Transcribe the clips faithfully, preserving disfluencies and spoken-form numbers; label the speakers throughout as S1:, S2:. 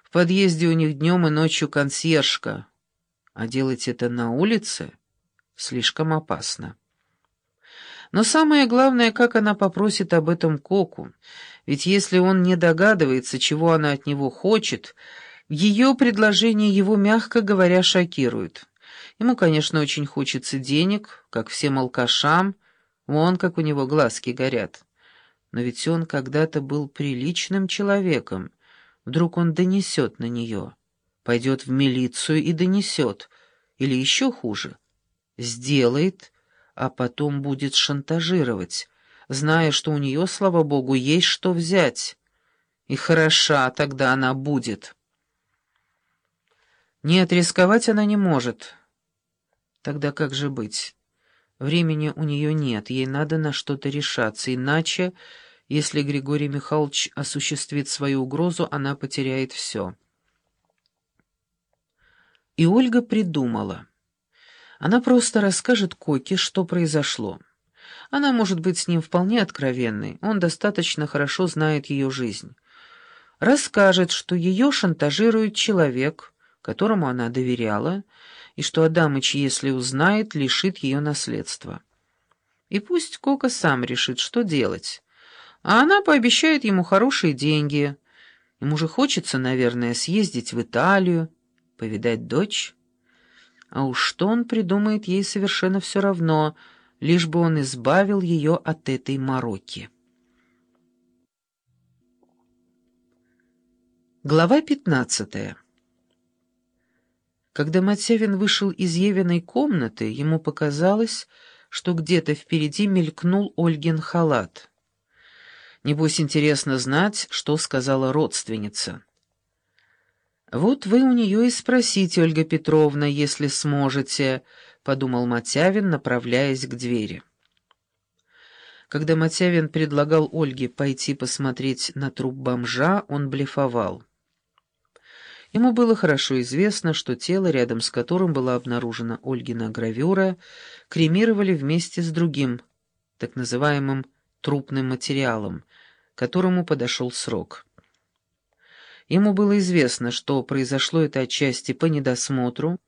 S1: В подъезде у них днем и ночью консьержка, а делать это на улице слишком опасно. Но самое главное, как она попросит об этом Коку, ведь если он не догадывается, чего она от него хочет, ее предложение его, мягко говоря, шокирует. Ему, конечно, очень хочется денег, как всем алкашам, вон как у него глазки горят. Но ведь он когда-то был приличным человеком. Вдруг он донесет на нее, пойдет в милицию и донесет, или еще хуже, сделает, а потом будет шантажировать, зная, что у нее, слава богу, есть что взять. И хороша тогда она будет. Нет, рисковать она не может. Тогда как же быть? Времени у нее нет, ей надо на что-то решаться, иначе, если Григорий Михайлович осуществит свою угрозу, она потеряет все. И Ольга придумала. Она просто расскажет Коке, что произошло. Она может быть с ним вполне откровенной, он достаточно хорошо знает ее жизнь. Расскажет, что ее шантажирует человек, которому она доверяла, и что Адамыч, если узнает, лишит ее наследства. И пусть Кока сам решит, что делать. А она пообещает ему хорошие деньги. Ему же хочется, наверное, съездить в Италию, повидать дочь. А уж что он придумает, ей совершенно все равно, лишь бы он избавил ее от этой мороки. Глава пятнадцатая. Когда Матявин вышел из Евиной комнаты, ему показалось, что где-то впереди мелькнул Ольгин халат. Небось, интересно знать, что сказала родственница. «Вот вы у нее и спросите, Ольга Петровна, если сможете», — подумал Матявин, направляясь к двери. Когда Матявин предлагал Ольге пойти посмотреть на труп бомжа, он блефовал. Ему было хорошо известно, что тело, рядом с которым была обнаружена Ольгина гравюра, кремировали вместе с другим, так называемым трупным материалом, которому подошел срок. Ему было известно, что произошло это отчасти по недосмотру,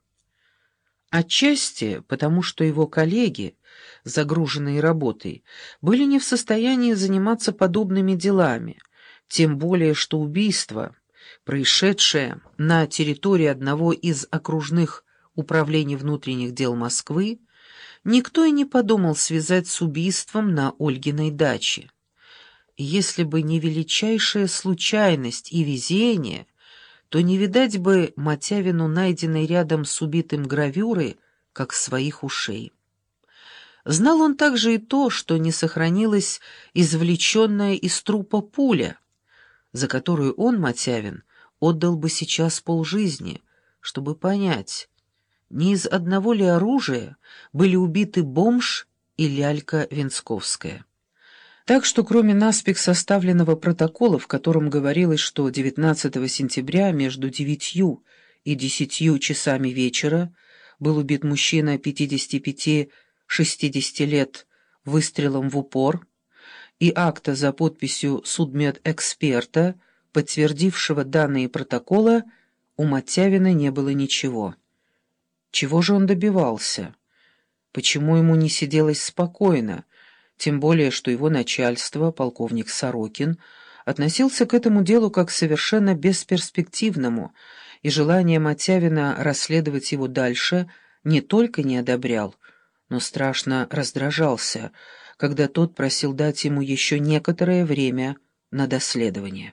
S1: отчасти потому, что его коллеги, загруженные работой, были не в состоянии заниматься подобными делами, тем более что убийство, происшедшее на территории одного из окружных управлений внутренних дел Москвы, никто и не подумал связать с убийством на Ольгиной даче. Если бы не величайшая случайность и везение, то не видать бы Матявину найденной рядом с убитым гравюры, как своих ушей. Знал он также и то, что не сохранилась извлеченная из трупа пуля, за которую он, Матявин, отдал бы сейчас полжизни, чтобы понять, не из одного ли оружия были убиты бомж и лялька Венсковская. Так что кроме наспех составленного протокола, в котором говорилось, что девятнадцатого сентября между девятью и десятью часами вечера был убит мужчина пятидесяти пяти-шестидесяти лет выстрелом в упор, и акта за подписью судмедэксперта, подтвердившего данные протокола, у Матявина не было ничего. Чего же он добивался? Почему ему не сиделось спокойно? Тем более, что его начальство, полковник Сорокин, относился к этому делу как совершенно бесперспективному, и желание Матявина расследовать его дальше не только не одобрял, но страшно раздражался, когда тот просил дать ему еще некоторое время на доследование.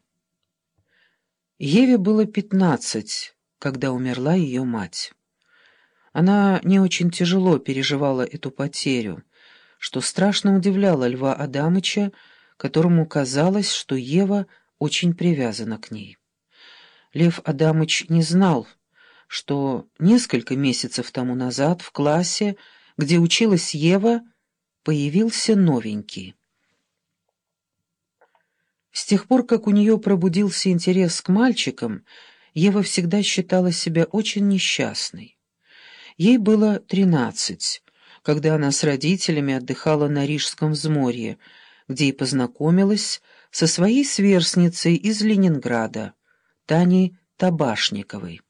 S1: Еве было пятнадцать, когда умерла ее мать. Она не очень тяжело переживала эту потерю, что страшно удивляло Льва Адамыча, которому казалось, что Ева очень привязана к ней. Лев Адамыч не знал, что несколько месяцев тому назад в классе, где училась Ева, появился новенький. С тех пор, как у нее пробудился интерес к мальчикам, Ева всегда считала себя очень несчастной. Ей было тринадцать, когда она с родителями отдыхала на Рижском взморье, где и познакомилась со своей сверстницей из Ленинграда, Таней Табашниковой.